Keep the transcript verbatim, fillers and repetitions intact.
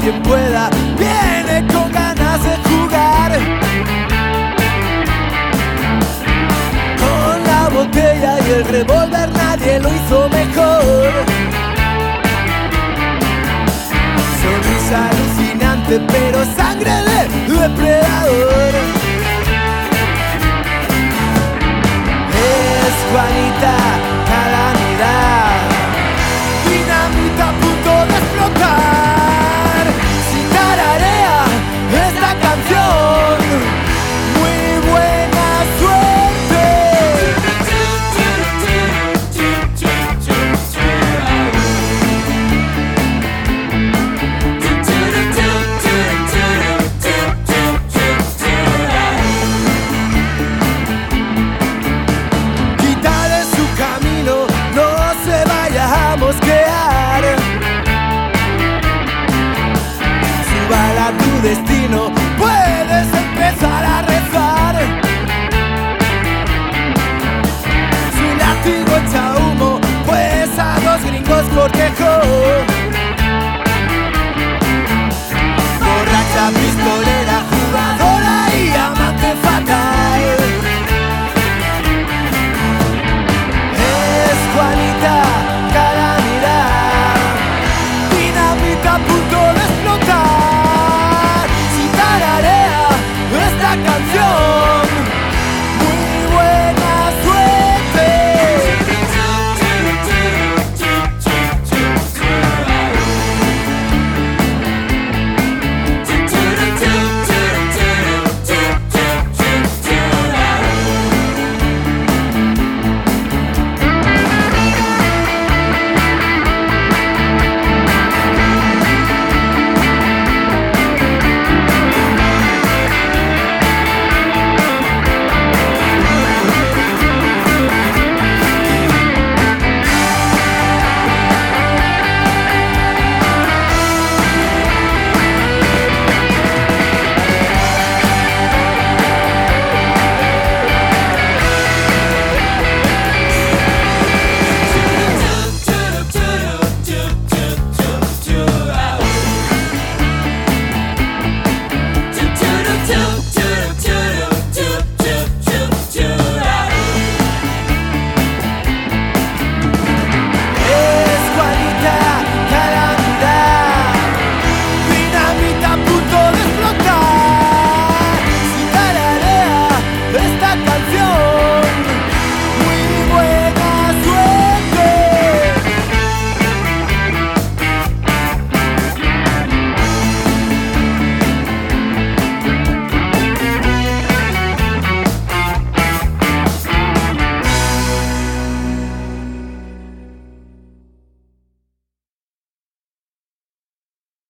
quien pueda, viene con ganas de jugar. Con la botella y el revólver nadie lo hizo mejor. Sonrisa alucinante pero sangre de depredador. Es Juanita Calamidad, dinamita a punto de explotar. Si tararea esta canción, muy buena suerte. Quítale su camino, no se vaya a mosquear. Súbala a tu destino, puedes empezar a rezar. Su látigo echa humo, pues a dos gringos cortejó. Borracha, pistolera, jugadora y amante fatal. Es Juanita Calamidad, dinamita a punto de explotar. Si tararea esta canción,